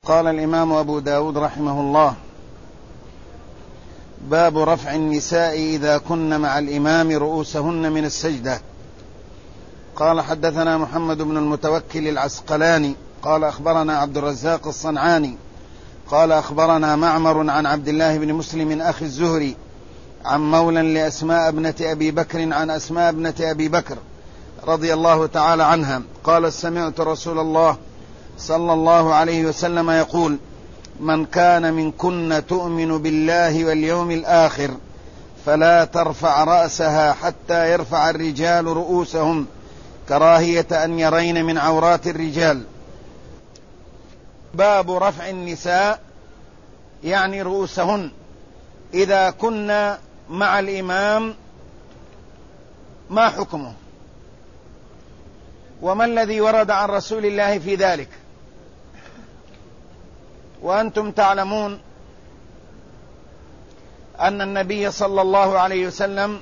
قال الإمام أبو داود رحمه الله: باب رفع النساء إذا كن مع الإمام رؤوسهن من السجدة. قال: حدثنا محمد بن المتوكل العسقلاني قال: أخبرنا عبد الرزاق الصنعاني قال: أخبرنا معمر عن عبد الله بن مسلم أخي الزهري عن مولى لأسماء ابنة أبي بكر عن أسماء ابنة أبي بكر رضي الله تعالى عنها قال: سمعت رسول الله صلى الله عليه وسلم يقول: من كان منكن تؤمن بالله واليوم الآخر فلا ترفع رأسها حتى يرفع الرجال رؤوسهم كراهية أن يرين من عورات الرجال. باب رفع النساء يعني رؤوسهن إذا كن مع الإمام، ما حكمه وما الذي ورد عن رسول الله في ذلك؟ وأنتم تعلمون أن النبي صلى الله عليه وسلم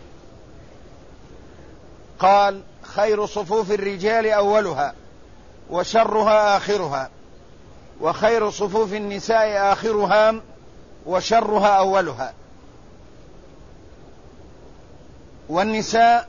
قال: خير صفوف الرجال أولها وشرها آخرها، وخير صفوف النساء آخرها وشرها أولها. والنساء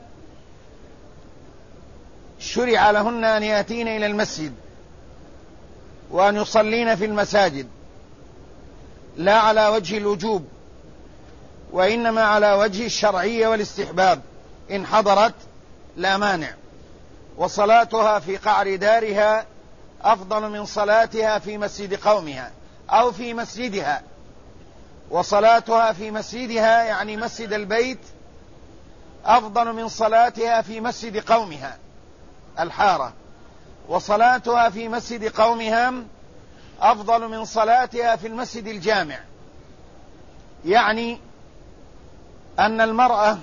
شرع لهن أن يأتين إلى المسجد وأن يصلين في المساجد، لا على وجه الوجوب، وإنما على وجه الشرعية والاستحباب إن حضرت لا مانع. وصلاتها في قعر دارها أفضل من صلاتها في مسجد قومها أو في مسجدها. وصلاتها في مسجدها يعني مسجد البيت أفضل من صلاتها في مسجد قومها الحارة. وصلاتها في مسجد قومها أفضل من صلاتها في المسجد الجامع، يعني أن المرأة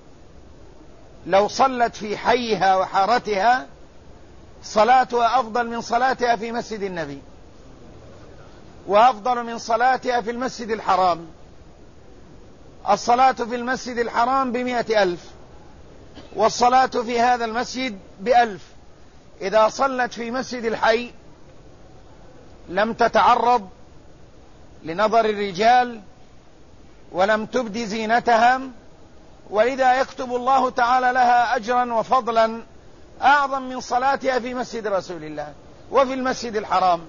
لو صلت في حيها وحارتها صلاتها أفضل من صلاتها في مسجد النبي، وأفضل من صلاتها في المسجد الحرام. الصلاة في المسجد الحرام ب100,000، والصلاة في هذا المسجد ب1,000. إذا صلت في مسجد الحي لم تتعرض لنظر الرجال ولم تبدي زينتها، ولذا يكتب الله تعالى لها أجرا وفضلا أعظم من صلاتها في مسجد رسول الله وفي المسجد الحرام.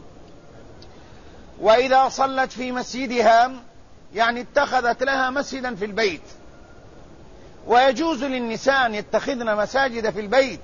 وإذا صلت في مسجدها يعني اتخذت لها مسجدا في البيت. ويجوز للنساء أن يتخذن مساجد في البيت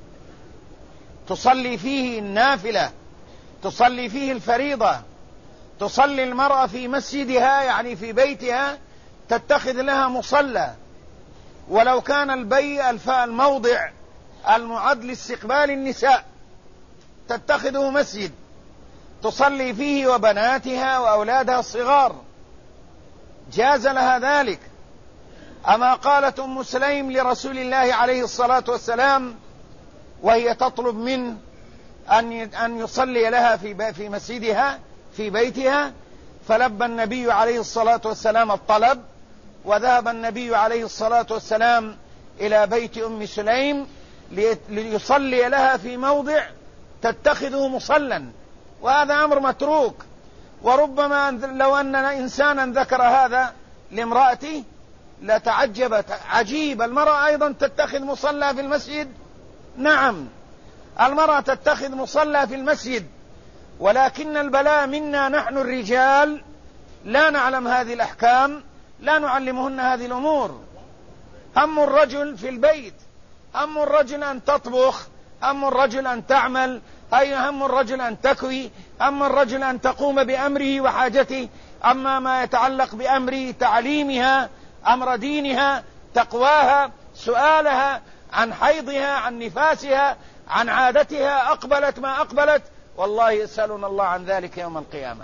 تصلي فيه النافلة، تصلي فيه الفريضة. تصلي المرأة في مسجدها يعني في بيتها، تتخذ لها مصلى، ولو كان الموضع المعد لاستقبال النساء تتخذه مسجد تصلي فيه وبناتها وأولادها الصغار، جاز لها ذلك. أما قالت أم سليم لرسول الله عليه الصلاة والسلام وهي تطلب منه أن يصلي لها في مسجدها في بيتها، فلبى النبي عليه الصلاة والسلام الطلب، وذهب النبي عليه الصلاة والسلام إلى بيت أم سليم ليصلي لها في موضع تتخذه مصلا، وهذا أمر متروك. وربما لو أن إنسانا ذكر هذا لامرأته لتعجبت: عجيب، المرأة أيضا تتخذ مصلى في المسجد؟ نعم، المرأة تتخذ مصلى في المسجد، ولكن البلاء منا نحن الرجال لا نعلم هذه الأحكام، لا نعلمهن هذه الأمور. هم الرجل في البيت، هم الرجل أن تطبخ، هم الرجل أن تعمل، هم الرجل أن تكوي، هم الرجل أن تقوم بأمره وحاجته. أما ما يتعلق بأمر تعليمها، أمر دينها، تقواها، سؤالها عن حيضها، عن نفاسها، عن عادتها، أقبلت ما أقبلت، والله يسألنا الله عن ذلك يوم القيامة.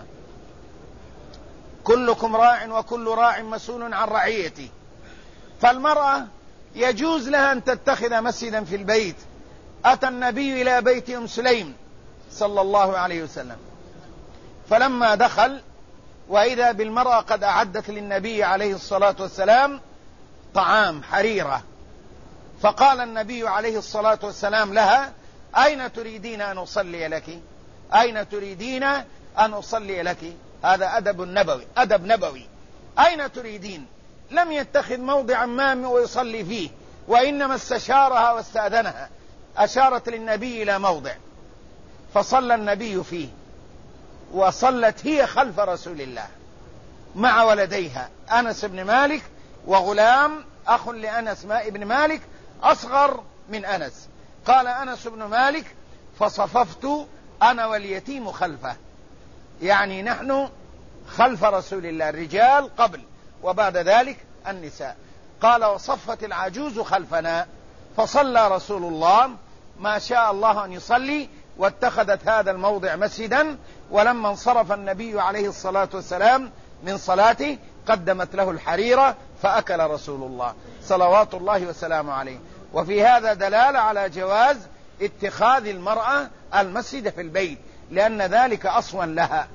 كلكم راع وكل راع مسؤول عن رعيته. فالمرأة يجوز لها أن تتخذ مسجدا في البيت. أتى النبي إلى بيت أم سليم صلى الله عليه وسلم، فلما دخل وإذا بالمرأة قد أعدت للنبي عليه الصلاة والسلام طعام حريرة، فقال النبي عليه الصلاة والسلام لها: أين تريدين أن أصلي لك؟ أين تريدين أن أصلي لك؟ هذا أدب نبوي. أين تريدين؟ لم يتخذ موضعا ما ويصلي فيه، وإنما استشارها واستأذنها، أشارت للنبي إلى موضع فصلى النبي فيه، وصلت هي خلف رسول الله مع ولديها أنس بن مالك وغلام أخ لأنس بن مالك أصغر من أنس. قال أنس بن مالك: فصففت أنا واليتيم خلفه، يعني نحن خلف رسول الله، الرجال قبل وبعد ذلك النساء. قال: وصفت العجوز خلفنا، فصلى رسول الله ما شاء الله أن يصلي، واتخذت هذا الموضع مسجدا. ولما انصرف النبي عليه الصلاة والسلام من صلاته قدمت له الحريرة فأكل رسول الله صلوات الله وسلامه عليه. وفي هذا دلالة على جواز اتخاذ المرأة المسجد في البيت، لأن ذلك أصون لها.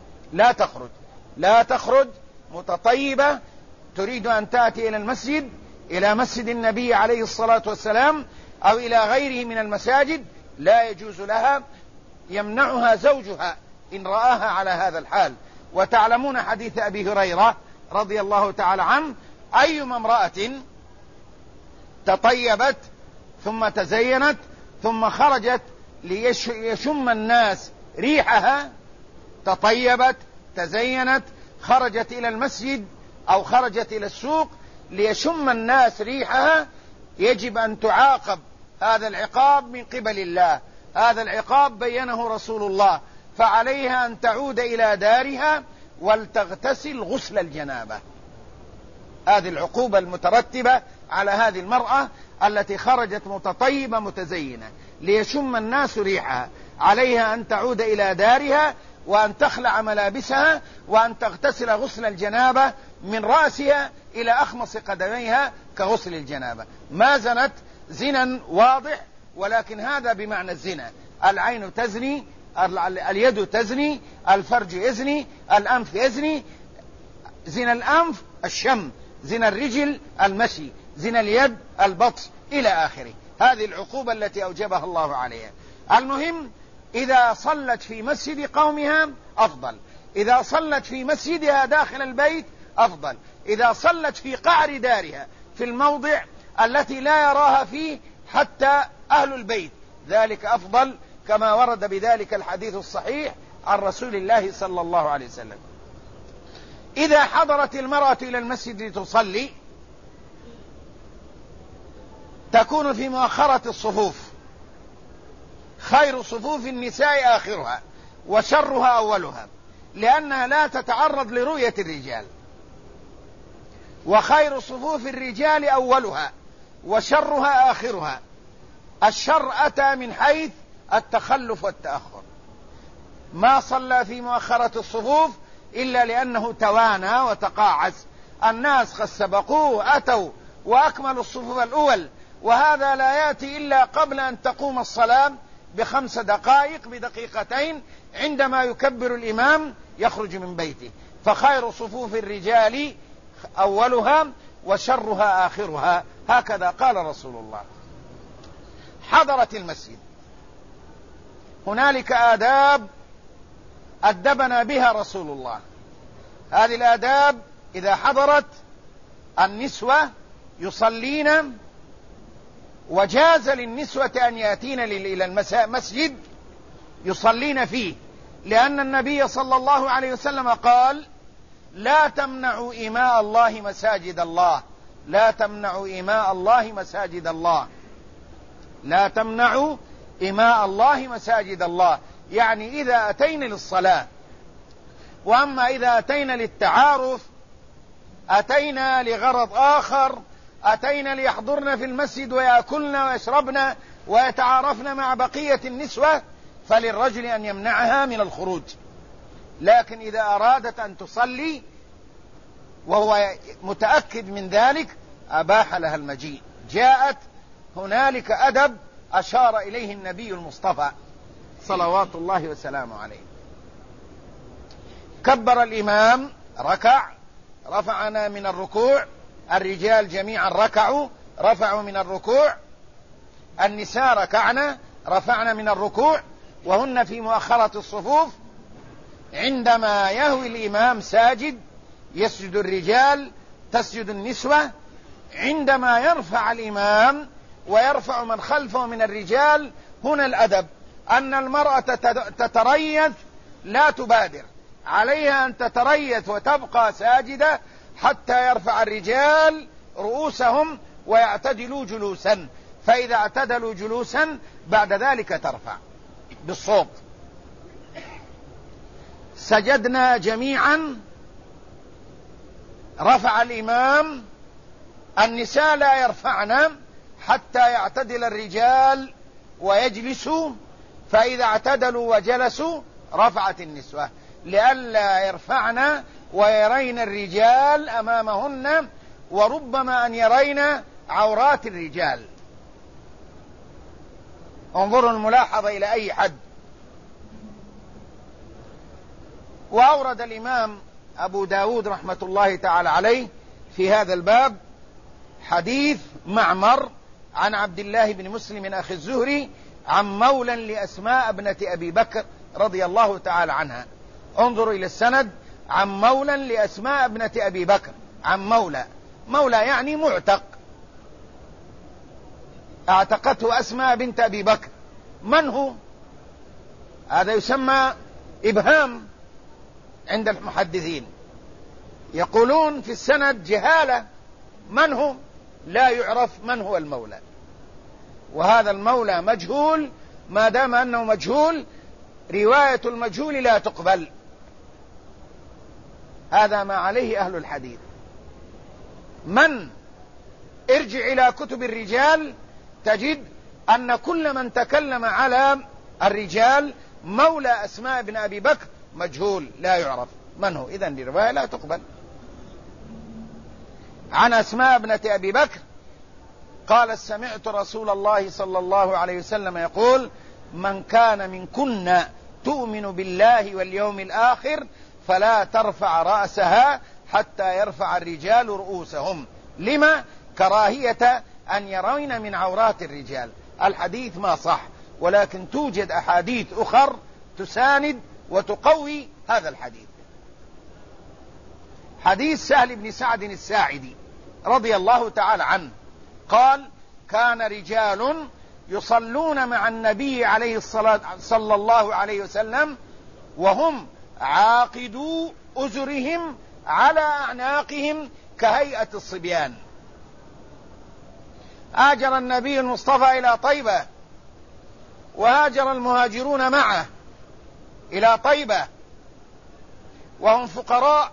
لا تخرج متطيبة تريد أن تأتي إلى المسجد، إلى مسجد النبي عليه الصلاة والسلام أو إلى غيره من المساجد، لا يجوز لها، يمنعها زوجها إن رآها على هذا الحال. وتعلمون حديث أبي هريرة رضي الله تعالى عنه: أيما امرأة تطيبت ثم تزينت ثم خرجت ليشم الناس ريحها، تطيبت تزينت خرجت إلى المسجد أو خرجت إلى السوق ليشم الناس ريحها، يجب أن تعاقب. هذا العقاب من قبل الله، هذا العقاب بينه رسول الله. فعليها أن تعود إلى دارها ولتغتسل غسل الجنابة. هذه العقوبة المترتبة على هذه المرأة التي خرجت متطيبة متزينة ليشم الناس ريحها. عليها أن تعود إلى دارها وأن تخلع ملابسها وأن تغتسل غسل الجنابة من رأسها إلى أخمص قدميها كغسل الجنابة. ما زنت زنا واضح، ولكن هذا بمعنى الزنا. العين تزني، اليد تزني، الفرج يزني، الأنف يزني. زنا الأنف الشم، زنا الرجل المشي، زنا اليد البطش إلى آخره. هذه العقوبة التي أوجبها الله عليها. المهم إذا صلت في مسجد قومها أفضل، إذا صلت في مسجدها داخل البيت أفضل، إذا صلت في قعر دارها في الموضع التي لا يراها فيه حتى أهل البيت ذلك أفضل، كما ورد بذلك الحديث الصحيح عن رسول الله صلى الله عليه وسلم. إذا حضرت المرأة إلى المسجد لتصلي تكون في مؤخرة الصفوف، خير صفوف النساء آخرها وشرها أولها، لأنها لا تتعرض لرؤية الرجال. وخير صفوف الرجال أولها وشرها آخرها. الشر أتى من حيث التخلف والتأخر، ما صلى في مؤخرة الصفوف إلا لأنه توانى وتقاعس. الناس قد سبقوه وأتوا وأكملوا الصفوف الأول، وهذا لا يأتي إلا قبل أن تقوم الصلاة ب5 دقائق بدقيقتين عندما يكبر الإمام يخرج من بيته. فخير صفوف الرجال أولها وشرها آخرها، هكذا قال رسول الله. حضرت المسجد، هنالك آداب أدبنا بها رسول الله. هذه الآداب: إذا حضرت النسوة يصلين، وجاز للنسوة أن يأتين إلى المسجد يصلين فيه، لأن النبي صلى الله عليه وسلم قال: لا تمنعوا إماء الله مساجد الله، لا تمنعوا إماء الله مساجد الله، لا تمنعوا إماء الله مساجد الله. يعني إذا أتينا للصلاة. وأما إذا أتينا للتعارف، أتينا لغرض آخر، أتينا ليحضرن في المسجد ويأكلن ويشربن ويتعارفن مع بقية النسوة، فللرجل أن يمنعها من الخروج. لكن إذا أرادت أن تصلي وهو متأكد من ذلك أباح لها المجيء. جاءت، هنالك أدب أشار إليه النبي المصطفى صلوات الله وسلامه عليه. كبر الإمام، ركع، رفعنا من الركوع، الرجال جميعا ركعوا رفعوا من الركوع، النساء ركعنا رفعنا من الركوع، وهن في مؤخرة الصفوف. عندما يهوي الإمام ساجد يسجد الرجال تسجد النسوة، عندما يرفع الإمام ويرفع من خلفه من الرجال هنا الأدب أن المرأة تتريث لا تبادر، عليها أن تتريث وتبقى ساجدة حتى يرفع الرجال رؤوسهم ويعتدلوا جلوسا، فإذا اعتدلوا جلوسا بعد ذلك ترفع بالصوت. سجدنا جميعا، رفع الإمام، النساء لا يرفعن حتى يعتدل الرجال ويجلسوا، فإذا اعتدلوا وجلسوا رفعت النسوة لئلا يرفعن ويرين الرجال أمامهن، وربما أن يرين عورات الرجال. انظروا الملاحظة إلى أي حد. وأورد الإمام أبو داود رحمة الله تعالى عليه في هذا الباب حديث معمر عن عبد الله بن مسلم أخي الزهري عن مولى لأسماء ابنة أبي بكر رضي الله تعالى عنها. انظروا إلى السند، عن مولى لأسماء ابنة أبي بكر، عن مولى يعني معتق، اعتقته أسماء بنت أبي بكر. من هو؟ هذا يسمى إبهام عند المحدثين، يقولون في السند جهالة، من هو؟ لا يعرف من هو المولى، وهذا المولى مجهول. ما دام أنه مجهول رواية المجهول لا تقبل، هذا ما عليه أهل الحديث. ارجع إلى كتب الرجال تجد أن كل من تكلم على الرجال مولى أسماء بن أبي بكر مجهول لا يعرف من هو، إذن الرواية لا تقبل. عن أسماء ابنة أبي بكر قال سمعت رسول الله صلى الله عليه وسلم يقول من كان منكن تؤمن بالله واليوم الآخر فلا ترفع رأسها حتى يرفع الرجال رؤوسهم. لما؟ كراهية أن يرين من عورات الرجال. الحديث ما صح، ولكن توجد أحاديث أخر تساند وتقوي هذا الحديث. حديث سهل بن سعد الساعدي رضي الله تعالى عنه قال كان رجال يصلون مع النبي عليه الصلاة صلى الله عليه وسلم وهم عاقدو أزرهم على أعناقهم كهيئة الصبيان. هاجر النبي المصطفى إلى طيبة، وهاجر المهاجرون معه إلى طيبة وهم فقراء،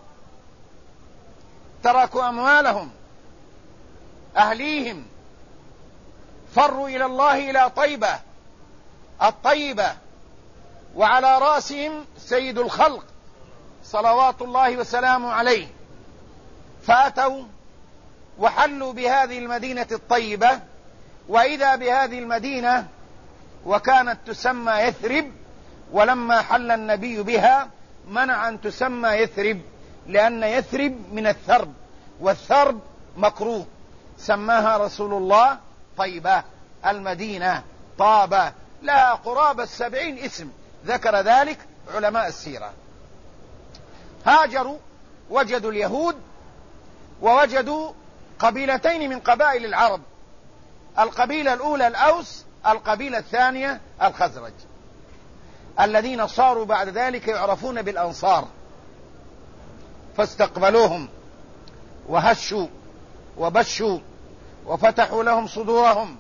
تركوا أموالهم أهليهم، فروا إلى الله إلى طيبة الطيبة، وعلى رأسهم سيد الخلق صلوات الله وسلامه عليه. فأتوا وحلوا بهذه المدينة الطيبة، وإذا بهذه المدينة وكانت تسمى يثرب، ولما حل النبي بها منع أن تسمى يثرب لأن يثرب من الثرب، والثرب مكروه، سماها رسول الله طيبة، المدينة طابة، لها قرابة 70 اسم ذكر ذلك علماء السيرة. هاجروا وجدوا اليهود ووجدوا قبيلتين من قبائل العرب، القبيلة الأولى الأوس، القبيلة الثانية الخزرج، الذين صاروا بعد ذلك يعرفون بالأنصار، فاستقبلوهم وهشوا وبشوا وفتحوا لهم صدورهم.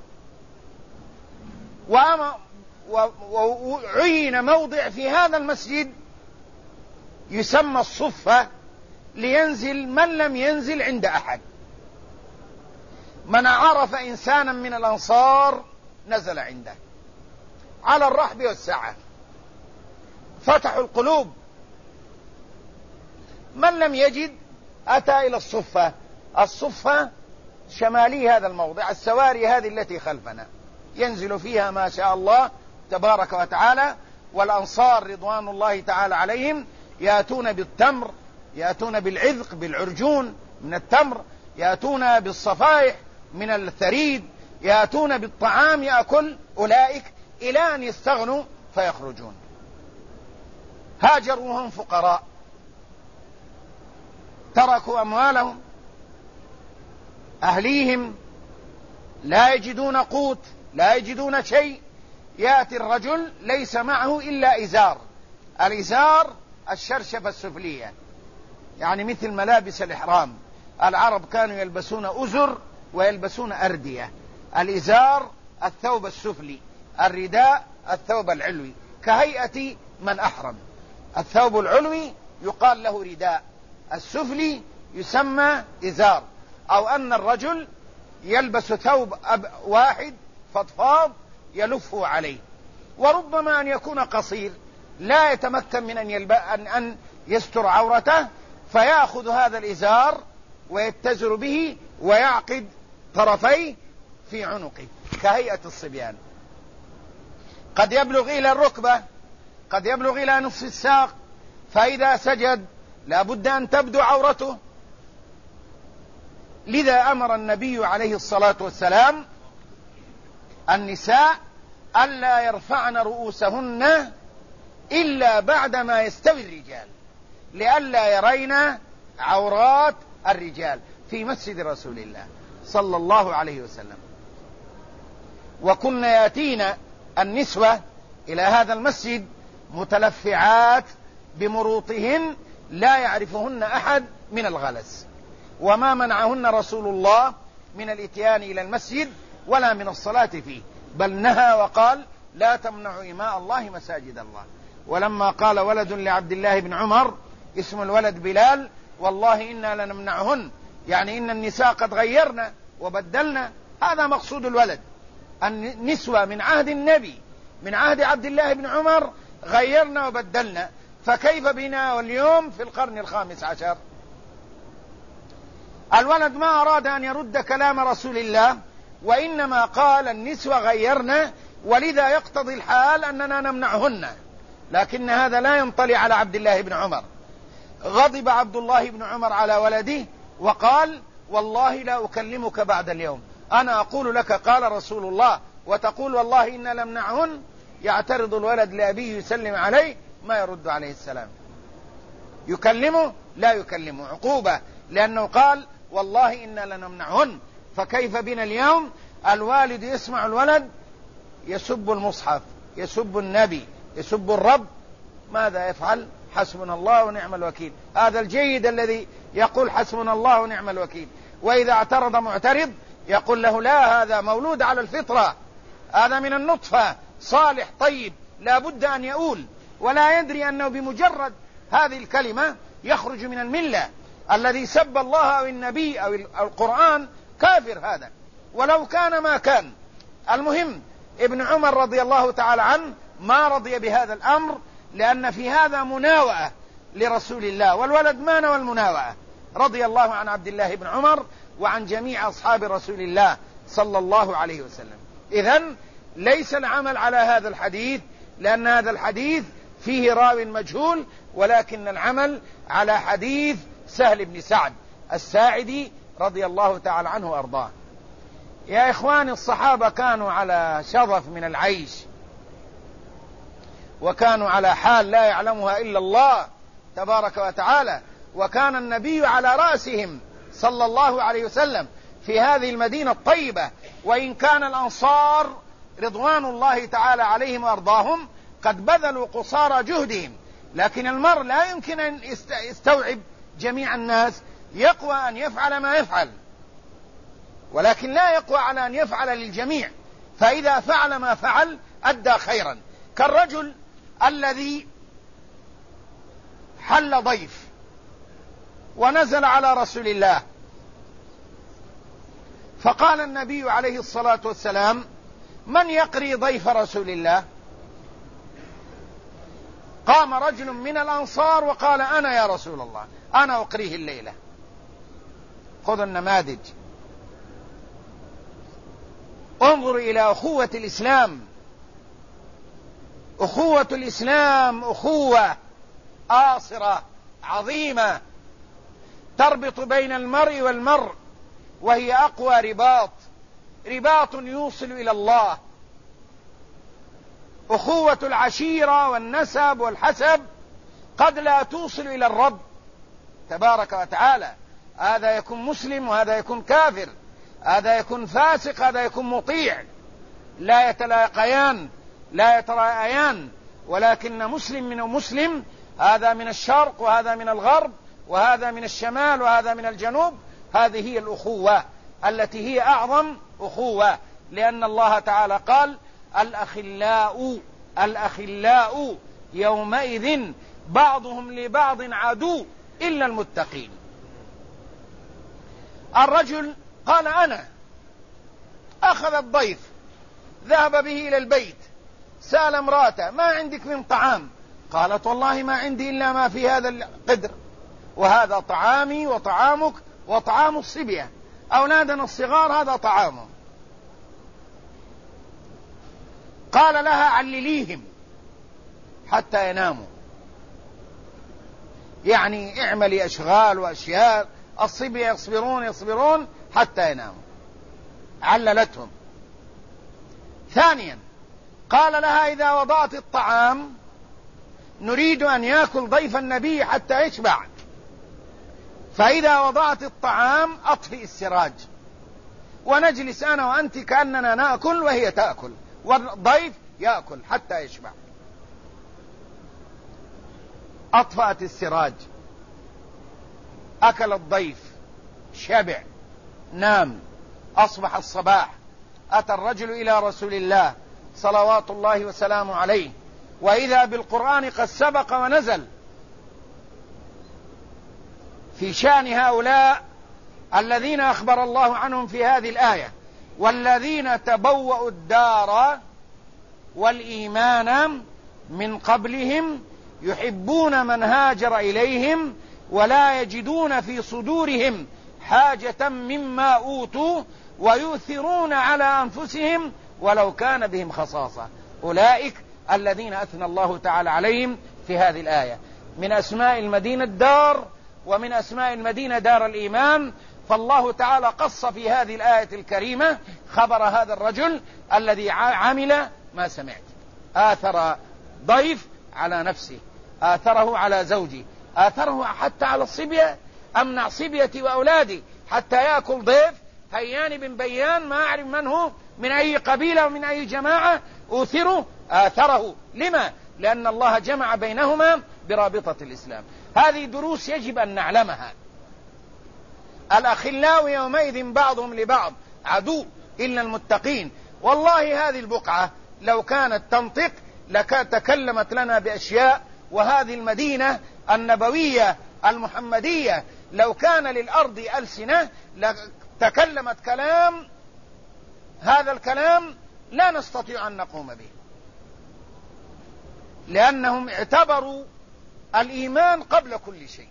وعين موضع في هذا المسجد يسمى الصفة لينزل من لم ينزل عند أحد. من عرف إنسانا من الأنصار نزل عنده على الرحب والسعة، فتحوا القلوب. من لم يجد أتى إلى الصفة. الصفة شمالي هذا الموضع، السواري هذه التي خلفنا ينزل فيها ما شاء الله تبارك وتعالى. والأنصار رضوان الله تعالى عليهم يأتون بالتمر، يأتون بالعذق بالعرجون من التمر، يأتون بالصفائح من الثريد، يأتون بالطعام يأكل أولئك إلى أن يستغنوا فيخرجون. هاجروا وهم فقراء، تركوا أموالهم، أهليهم، لا يجدون قوت، لا يجدون شيء. يأتي الرجل ليس معه إلا إزار، الإزار الشرشفة السفلية، يعني مثل ملابس الإحرام. العرب كانوا يلبسون أزر ويلبسون أردية. الإزار الثوب السفلي، الرداء الثوب العلوي، كهيئة من أحرم. الثوب العلوي يقال له رداء، السفلي يسمى إزار. أو أن الرجل يلبس ثوب واحد فضفاض يلفه عليه، وربما أن يكون قصير لا يتمكن من أن يستر عورته، فيأخذ هذا الإزار ويتزر به ويعقد طرفيه في عنقه كهيئة الصبيان، قد يبلغ إلى الركبة، قد يبلغ إلى نصف الساق، فإذا سجد لا بد أن تبدو عورته. لذا أمر النبي عليه الصلاة والسلام النساء ألا يرفعن رؤوسهن إلا بعدما يستوي الرجال، لئلا يرين عورات الرجال في مسجد رسول الله صلى الله عليه وسلم. وكنا يأتينا النسوة إلى هذا المسجد متلفعات بمروطهن لا يعرفهن أحد من الغلس، وما منعهن رسول الله من الاتيان إلى المسجد ولا من الصلاة فيه، بل نهى وقال لا تمنعوا إماء الله مساجد الله. ولما قال ولد لعبد الله بن عمر اسم الولد بلال والله إنا لنمنعهن، يعني إن النساء قد غيرنا وبدلنا، هذا مقصود الولد. النسوة من عهد النبي من عهد عبد الله بن عمر غيرنا وبدلنا، فكيف بنا واليوم في القرن الخامس عشر؟ الولد ما أراد أن يرد كلام رسول الله، وإنما قال النسوة غيرنا، ولذا يقتضي الحال أننا نمنعهن. لكن هذا لا ينطلي على عبد الله بن عمر. غضب عبد الله بن عمر على ولده وقال والله لا أكلمك بعد اليوم، أنا أقول لك قال رسول الله وتقول والله إنا لمنعهن. يعترض الولد لأبيه يسلم عليه ما يرد عليه السلام، يكلمه لا يكلمه، عقوبة، لأنه قال والله إنا لنمنعهن. فكيف بنا اليوم؟ الوالد يسمع الولد يسب المصحف، يسب النبي، يسب الرب، ماذا يفعل؟ حسبنا الله ونعم الوكيل. هذا الجيد الذي يقول حسبنا الله ونعم الوكيل، وإذا اعترض معترض يقول له لا، هذا مولود على الفطرة، هذا من النطفة صالح طيب لا بد أن يؤول، ولا يدري أنه بمجرد هذه الكلمة يخرج من الملة. الذي سب الله أو النبي أو القرآن كافر هذا، ولو كان ما كان. المهم ابن عمر رضي الله تعالى عنه ما رضي بهذا الأمر، لأن في هذا مناوئة لرسول الله، والولد ما نوى المناوئة. رضي الله عن عبد الله بن عمر وعن جميع أصحاب رسول الله صلى الله عليه وسلم. إذن ليس العمل على هذا الحديث، لأن هذا الحديث فيه راو مجهول، ولكن العمل على حديث سهل بن سعد الساعدي رضي الله تعالى عنه وأرضاه. يا إخواني، الصحابة كانوا على شظف من العيش، وكانوا على حال لا يعلمها إلا الله تبارك وتعالى، وكان النبي على رأسهم صلى الله عليه وسلم في هذه المدينة الطيبة. وإن كان الأنصار رضوان الله تعالى عليهم وأرضاهم قد بذلوا قصارى جهدهم، لكن المرء لا يمكن أن يستوعب جميع الناس، يقوى أن يفعل ما يفعل، ولكن لا يقوى على أن يفعل للجميع. فإذا فعل ما فعل أدى خيرا، كالرجل الذي حل ضيف ونزل على رسول الله، فقال النبي عليه الصلاة والسلام من يقري ضيف رسول الله؟ قام رجل من الأنصار وقال أنا يا رسول الله، أنا أقريه الليلة. خذ النماذج، انظر إلى أخوة الإسلام. أخوة الإسلام أخوة آصرة عظيمة تربط بين المرء والمرء، وهي أقوى رباط يوصل إلى الله. أخوة العشيرة والنسب والحسب قد لا توصل إلى الرب تبارك وتعالى. هذا يكون مسلم وهذا يكون كافر، هذا يكون فاسق هذا يكون مطيع، لا يتلاقيان لا يتراءيان، ولكن مسلم من مسلم، هذا من الشرق وهذا من الغرب وهذا من الشمال وهذا من الجنوب. هذه هي الأخوة التي هي أعظم أخوة، لأن الله تعالى قال الأخلاء يومئذ بعضهم لبعض عدو إلا المتقين. الرجل قال أنا، أخذ الضيف ذهب به إلى البيت، سأل امرأته ما عندك من طعام؟ قالت والله ما عندي إلا ما في هذا القدر، وهذا طعامي وطعامك وطعام الصبية، أولادنا الصغار هذا طعامهم. قال لها علليهم حتى يناموا، يعني اعملي أشغال وأشياء، الصبية يصبرون حتى يناموا. عللتهم. ثانيا قال لها إذا وضعت الطعام نريد أن يأكل ضيف النبي حتى يشبع، فإذا وضعت الطعام أطفئ السراج ونجلس أنا وأنت كأننا نأكل وهي تأكل والضيف يأكل حتى يشبع. أطفأت السراج، أكل الضيف، شبع، نام. أصبح الصباح، أتى الرجل إلى رسول الله صلوات الله وسلامه عليه، وإذا بالقرآن قد سبق ونزل في شأن هؤلاء الذين أخبر الله عنهم في هذه الآية: والذين تبوأوا الدار والإيمان من قبلهم يحبون من هاجر إليهم ولا يجدون في صدورهم حاجة مما أوتوا ويؤثرون على أنفسهم ولو كان بهم خصاصة. أولئك الذين أثنى الله تعالى عليهم في هذه الآية. من أسماء المدينة الدار، ومن أسماء المدينة دار الإيمان. فالله تعالى قص في هذه الآية الكريمة خبر هذا الرجل الذي عمل ما سمعت، آثر ضيف على نفسه، آثره على زوجي، آثره حتى على الصبية. أمنع صبيتي وأولادي حتى يأكل ضيف هيان بن بيان ما أعرف من هو، من أي قبيلة ومن أي جماعة، أوثره آثره. لما؟ لأن الله جمع بينهما برابطة الإسلام. هذه دروس يجب أن نعلمها. الأخلاء يومئذ بعضهم لبعض عدو إلا المتقين. والله هذه البقعة لو كانت تنطق تكلمت لنا بأشياء، وهذه المدينة النبوية المحمدية لو كان للأرض ألسنة لتكلمت كلام، هذا الكلام لا نستطيع أن نقوم به، لأنهم اعتبروا الإيمان قبل كل شيء.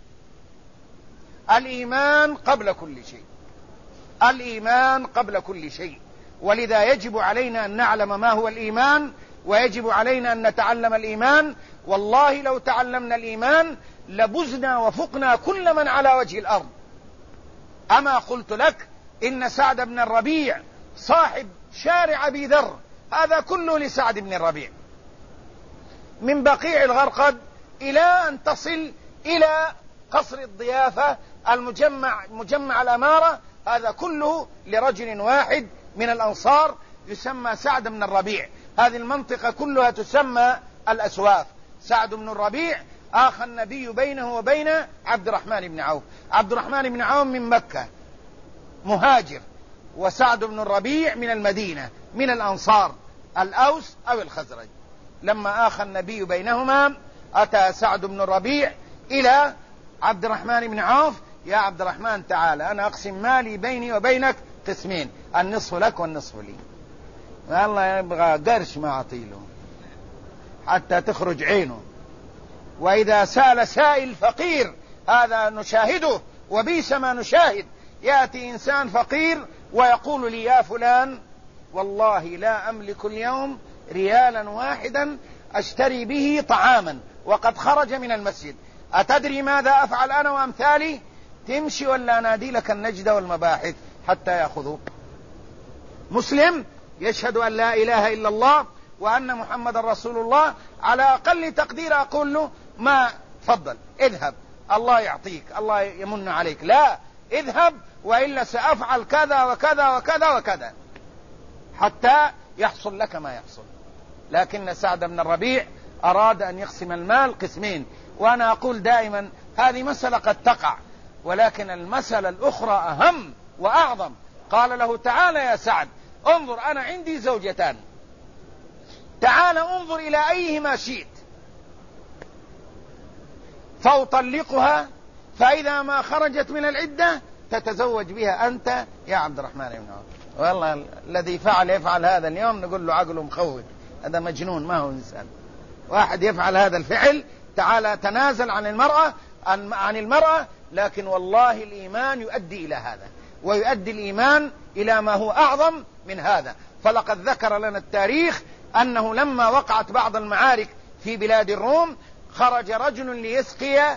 الإيمان قبل كل شيء، الإيمان قبل كل شيء. ولذا يجب علينا أن نعلم ما هو الإيمان، ويجب علينا أن نتعلم الإيمان. والله لو تعلمنا الإيمان لبزنا وفقنا كل من على وجه الأرض. أما قلت لك إن سعد بن الربيع صاحب شارع أبي ذر، هذا كله لسعد بن الربيع، من بقيع الغرقد إلى أن تصل إلى قصر الضيافة مجمع الأمارة، هذا كله لرجل واحد من الأنصار يسمى سعد بن الربيع. هذه المنطقة كلها تسمى الأسواف. سعد بن الربيع آخى النبي بينه وبين عبد الرحمن بن عوف. عبد الرحمن بن عوف من مكة مهاجر، وسعد بن الربيع من المدينة من الأنصار، الأوس أو الخزرج. لما آخى النبي بينهما أتى سعد بن الربيع إلى عبد الرحمن بن عوف: يا عبد الرحمن تعالى أنا أقسم مالي بيني وبينك قسمين، النصف لك والنصف لي. والله يبغى قرش ما أعطيله حتى تخرج عينه. وإذا سأل سائل فقير، هذا نشاهده وبئس ما نشاهد. يأتي إنسان فقير ويقول لي: يا فلان والله لا أملك اليوم ريالا واحدا أشتري به طعاما وقد خرج من المسجد، أتدري ماذا أفعل أنا وأمثالي؟ تمشي ولا نادي لك النجدة والمباحث حتى يأخذوك؟ مسلم يشهد أن لا إله إلا الله وأن محمد رسول الله، على أقل تقدير أقول له: ما تفضل اذهب الله يعطيك الله يمن عليك، لا، اذهب وإلا سأفعل كذا وكذا وكذا وكذا حتى يحصل لك ما يحصل. لكن سعد بن الربيع أراد أن يقسم المال قسمين. وأنا أقول دائما هذه مسألة قد تقع، ولكن المسألة الأخرى أهم وأعظم. قال له تعال يا سعد انظر أنا عندي زوجتان، تعال انظر إلى أيهما شئت فأطلقها، فإذا ما خرجت من العدة تتزوج بها أنت يا عبد الرحمن بن عوف. والله الذي يفعل هذا اليوم نقول له عقله مخوف، هذا مجنون ما هو إنسان. واحد يفعل هذا الفعل، تعالى تنازل عن المرأة، لكن والله الإيمان يؤدي إلى هذا، ويؤدي الإيمان إلى ما هو أعظم من هذا. فلقد ذكر لنا التاريخ أنه لما وقعت بعض المعارك في بلاد الروم خرج رجل ليسقي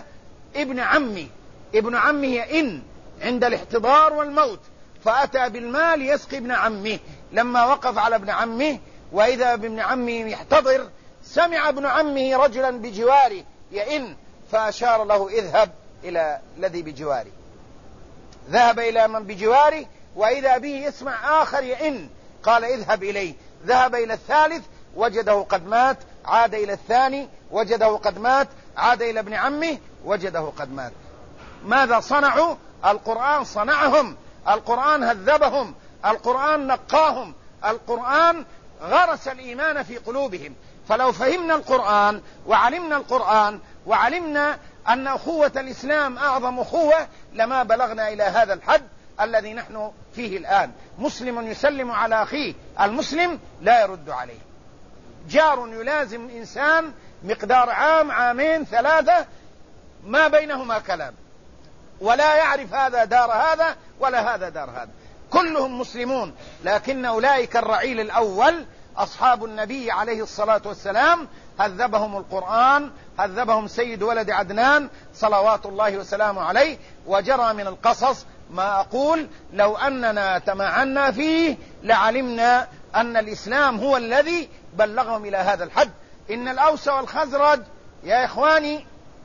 ابن عمه يئن عند الاحتضار والموت، فأتى بالمال يسقي ابن عمه. لما وقف على ابن عمه وإذا بابن عمه يحتضر، سمع ابن عمه رجلا بجواره يئن، فأشار له اذهب إلى الذي بجواره. ذهب إلى من بجواره وإذا به يسمع آخر يئن، قال اذهب إليه. ذهب إلى الثالث وجده قد مات، عاد إلى الثاني وجده قد مات، عاد إلى ابن عمه وجده قد مات. ماذا صنعوا؟ القرآن صنعهم، القرآن هذبهم، القرآن نقاهم، القرآن غرس الإيمان في قلوبهم. فلو فهمنا القرآن وعلمنا القرآن وعلمنا أن أخوة الإسلام أعظم أخوة لما بلغنا إلى هذا الحد الذي نحن فيه الآن. مسلم يسلم على أخيه المسلم لا يرد عليه. جار يلازم إنسان مقدار عام عامين ثلاثة ما بينهما كلام، ولا يعرف هذا دار هذا ولا هذا دار هذا، كلهم مسلمون. لكن أولئك الرعيل الأول أصحاب النبي عليه الصلاة والسلام هذبهم القرآن، هذبهم سيد ولد عدنان صلوات الله وسلامه عليه. وجرى من القصص ما أقول لو أننا تمعنا فيه لعلمنا أن الإسلام هو الذي بلغهم إلى هذا الحد. إن الأوس والخزرج يا إخواني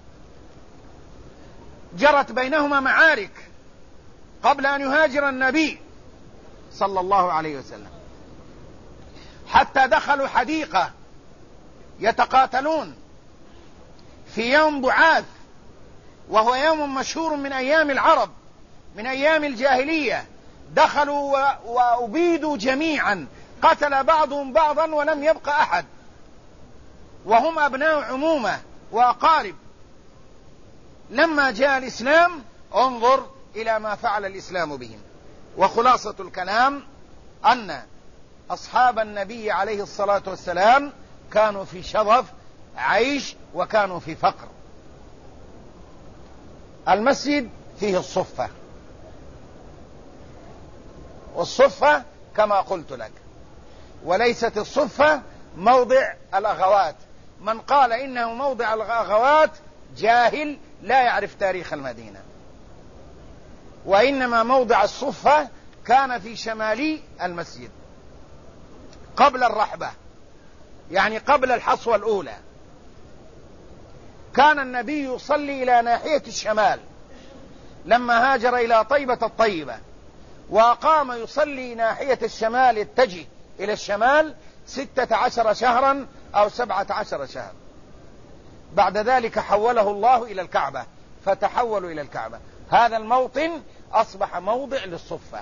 جرت بينهما معارك قبل أن يهاجر النبي صلى الله عليه وسلم، حتى دخلوا حديقة يتقاتلون في يوم بعاث، وهو يوم مشهور من أيام العرب من أيام الجاهلية. دخلوا وأبيدوا جميعا، قتل بعضهم بعضا ولم يبق أحد، وهم أبناء عمومة وأقارب. لما جاء الإسلام انظر إلى ما فعل الإسلام بهم. وخلاصة الكلام أن أصحاب النبي عليه الصلاة والسلام كانوا في شظف عيش وكانوا في فقر. المسجد فيه الصفة، والصفة كما قلت لك، وليست الصفة موضع الأغوات. من قال إنه موضع الأغوات جاهل لا يعرف تاريخ المدينة. وإنما موضع الصفة كان في شمالي المسجد قبل الرحبة، يعني قبل الحصوة الأولى. كان النبي يصلي إلى ناحية الشمال لما هاجر إلى طيبة الطيبة، وقام يصلي ناحية الشمال يتجه إلى الشمال 16 شهرا أو 17 شهرا. بعد ذلك حوله الله إلى الكعبة، فتحولوا إلى الكعبة. هذا الموطن أصبح موضع للصفة،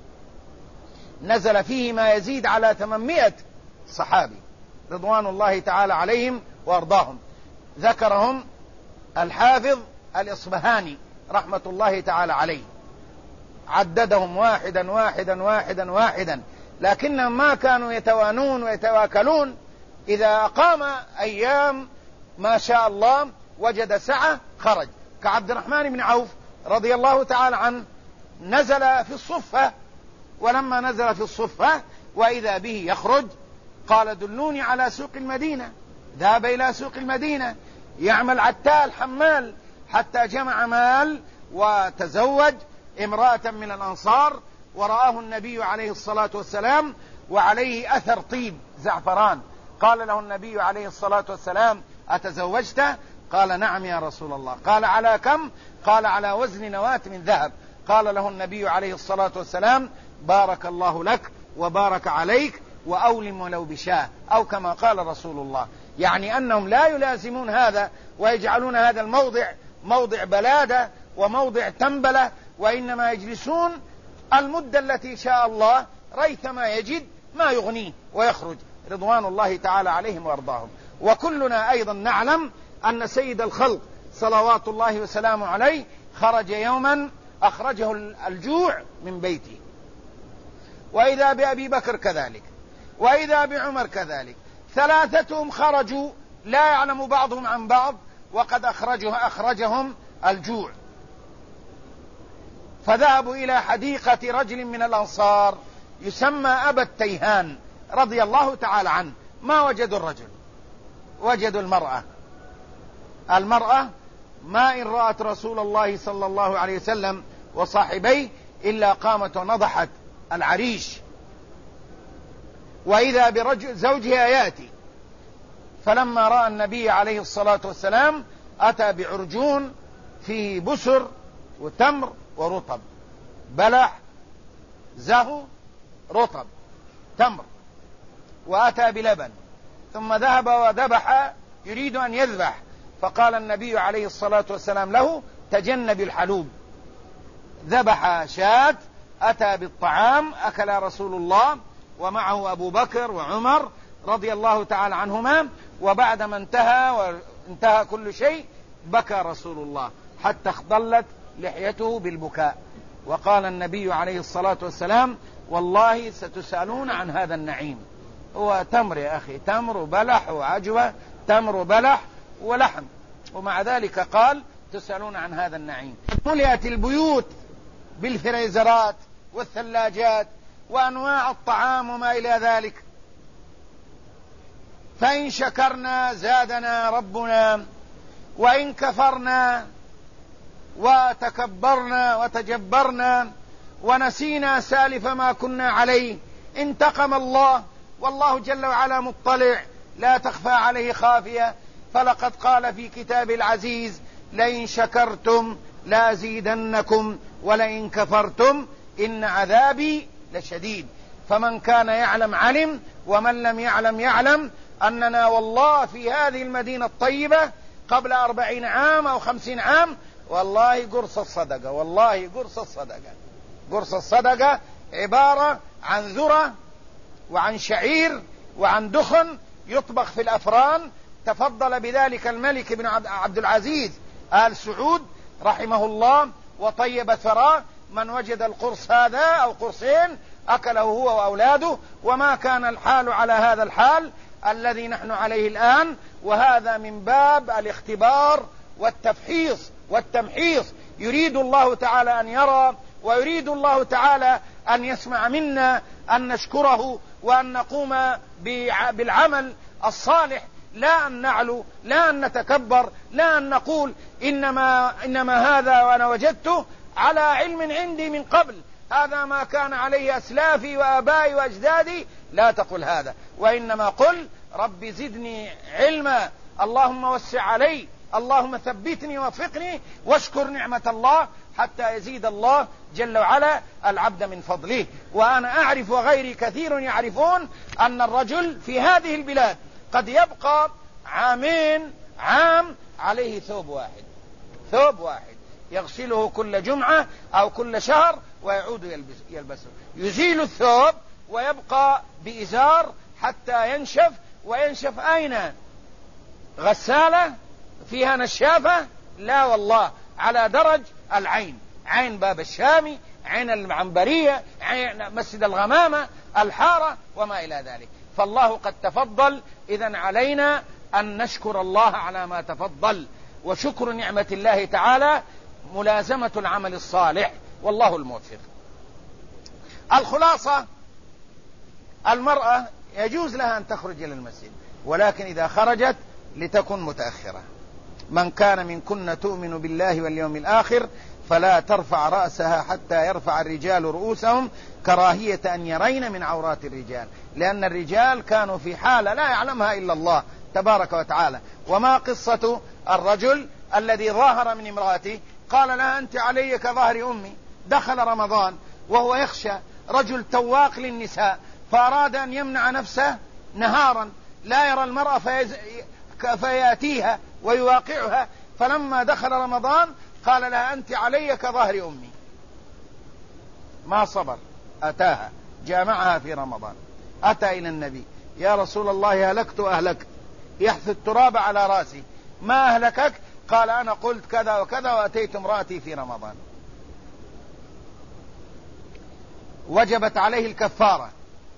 نزل فيه ما يزيد على 800 صحابي رضوان الله تعالى عليهم وأرضاهم. ذكرهم الحافظ الإصبهاني رحمة الله تعالى عليه، عددهم واحدا واحدا واحدا واحدا، لكنهم ما كانوا يتوانون ويتواكلون. إذا أقام أيام ما شاء الله وجد سعة خرج. كعبد الرحمن بن عوف رضي الله تعالى عنه نزل في الصفة، ولما نزل في الصفة وإذا به يخرج قال دلوني على سوق المدينة. ذهب إلى سوق المدينة يعمل عتال حمال حتى جمع مال وتزوج امرأة من الأنصار. ورآه النبي عليه الصلاة والسلام وعليه أثر طيب زعفران. قال له النبي عليه الصلاة والسلام أتزوجت؟ قال نعم يا رسول الله. قال على كم؟ قال على وزن نواة من ذهب. قال له النبي عليه الصلاة والسلام بارك الله لك وبارك عليك وأولم ولو بشاه، أو كما قال رسول الله. يعني أنهم لا يلازمون هذا ويجعلون هذا الموضع موضع بلادة وموضع تنبلة، وإنما يجلسون المدة التي شاء الله ريثما يجد ما يغنيه ويخرج، رضوان الله تعالى عليهم وارضاهم. وكلنا أيضا نعلم أن سيد الخلق صلوات الله وسلامه عليه خرج يوما أخرجه الجوع من بيته، وإذا بأبي بكر كذلك، وإذا بعمر كذلك، ثلاثتهم خرجوا لا يعلم بعضهم عن بعض وقد أخرجهم الجوع، فذهبوا إلى حديقة رجل من الأنصار يسمى أبا التيهان رضي الله تعالى عنه. ما وجدوا الرجل، وجدوا المرأة ما إن رأت رسول الله صلى الله عليه وسلم وصاحبيه إلا قامت ونضحت العريش، وإذا برجل زوجها يأتي، فلما رأى النبي عليه الصلاة والسلام أتى بعرجون فيه بسر وتمر ورطب، بلح زهو رطب تمر، وأتى بلبن، ثم ذهب وذبح يريد أن يذبح، فقال النبي عليه الصلاة والسلام له تجنب الحلوب. ذبح شاة، أتى بالطعام، أكل رسول الله ومعه أبو بكر وعمر رضي الله تعالى عنهما، وبعدما انتهى كل شيء بكى رسول الله حتى اخضلت لحيته بالبكاء، وقال النبي عليه الصلاة والسلام والله ستسألون عن هذا النعيم. هو تمر يا أخي، تمر وبلح وعجوة، تمر وبلح ولحم، ومع ذلك قال تسألون عن هذا النعيم. ملئت البيوت بالفريزرات والثلاجات وأنواع الطعام وما إلى ذلك، فإن شكرنا زادنا ربنا، وإن كفرنا وتكبرنا وتجبرنا ونسينا سالف ما كنا عليه انتقم الله، والله جل وعلا مطلع لا تخفى عليه خافية. فلقد قال في كتاب العزيز لئن شكرتم لأزيدنكم ولئن كفرتم إن عذابي لشديد. فمن كان يعلم علم، ومن لم يعلم يعلم أننا والله في هذه المدينة الطيبة قبل 40 عام أو 50 عام والله قرص الصدقة، والله قرص الصدقة عبارة عن ذرة وعن شعير وعن دخن يطبخ في الأفران. تفضل بذلك الملك بن عبد العزيز آل سعود رحمه الله وطيب ثراه، من وجد القرص هذا أو قرصين أكله هو وأولاده، وما كان الحال على هذا الحال الذي نحن عليه الآن. وهذا من باب الاختبار والتفحيص والتمحيص، يريد الله تعالى أن يرى، ويريد الله تعالى أن يسمع منا أن نشكره وأن نقوم بالعمل الصالح، لا أن نعلو، لا أن نتكبر، لا أن نقول إنما هذا وأنا وجدته على علم عندي من قبل، هذا ما كان عليه أسلافي وآبائي وأجدادي. لا تقل هذا، وإنما قل رب زدني علما، اللهم وسع علي، اللهم ثبتني ووفقني، واشكر نعمة الله حتى يزيد الله جل وعلا العبد من فضله. وأنا أعرف وغيري كثير يعرفون أن الرجل في هذه البلاد قد يبقى عام عليه ثوب واحد يغسله كل جمعة أو كل شهر ويعود يلبسه، يزيل الثوب ويبقى بإزار حتى ينشف. وينشف أين؟ غسالة فيها نشافة؟ لا والله، على درج العين، عين باب الشامي، عين العنبرية، عين مسجد الغمامة، الحارة وما إلى ذلك. فالله قد تفضل، إذن علينا أن نشكر الله على ما تفضل، وشكر نعمة الله تعالى ملازمة العمل الصالح، والله الموفق. الخلاصة، المرأة يجوز لها أن تخرج إلى المسجد، ولكن إذا خرجت لتكن متأخرة. من كان منكن تؤمن بالله واليوم الآخر فلا ترفع رأسها حتى يرفع الرجال رؤوسهم كراهية أن يرين من عورات الرجال، لأن الرجال كانوا في حالة لا يعلمها إلا الله، تبارك وتعالى. وما قصة الرجل الذي ظاهر من امرأته قال لها أنت علي كظهر أمي؟ دخل رمضان وهو يخشى، رجل تواق للنساء، فأراد أن يمنع نفسه نهارا لا يرى المرأة فيأتيها ويواقعها، فلما دخل رمضان قال لها أنت علي كظهر أمي. ما صبر، أتاها، جامعها في رمضان، أتى إلى النبي: يا رسول الله هلكت أهلكت، يحث التراب على رأسي، ما أهلكك؟ قال أنا قلت كذا وكذا وأتيت امرأتي في رمضان. وجبت عليه الكفارة،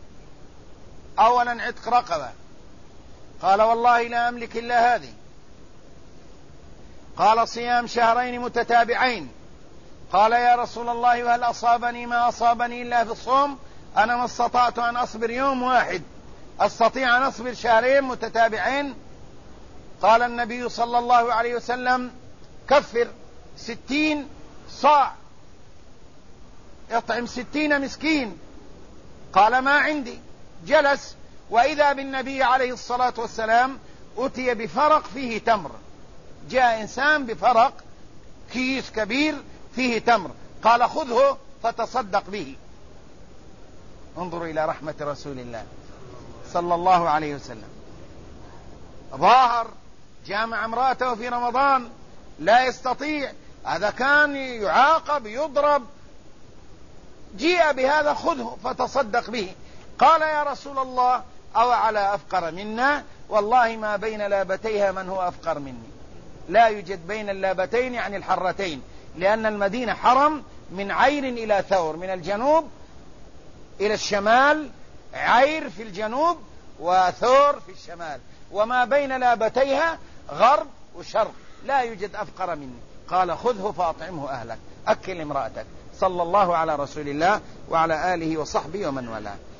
أولا عتق رقبة، قال والله لا أملك إلا هذه. قال صيام شهرين متتابعين، قال يا رسول الله وهل أصابني ما أصابني إلا في الصوم؟ أنا ما استطعت أن أصبر يوم واحد، أستطيع أن أصبر شهرين متتابعين؟ قال النبي صلى الله عليه وسلم كفر 60 صاع، اطعم 60 مسكين. قال ما عندي. جلس، وإذا بالنبي عليه الصلاة والسلام أتي بفرق فيه تمر، جاء إنسان بفرق، كيس كبير فيه تمر، قال خذه فتصدق به. انظروا إلى رحمة رسول الله صلى الله عليه وسلم. ظاهر، جامع امرأته في رمضان، لا يستطيع، هذا كان يعاقب يضرب، جيء بهذا خذه فتصدق به. قال يا رسول الله أو على أفقر منا؟ والله ما بين لابتيها من هو أفقر مني. لا يوجد بين اللابتين يعني الحرتين، لأن المدينة حرم من عير إلى ثور، من الجنوب إلى الشمال، عير في الجنوب وثور في الشمال، وما بين لابتيها غرب وشرق، لا يوجد أفقر مني. قال خذه فأطعمه أهلك، أكل امرأتك. صلى الله على رسول الله وعلى آله وصحبه ومن والاه.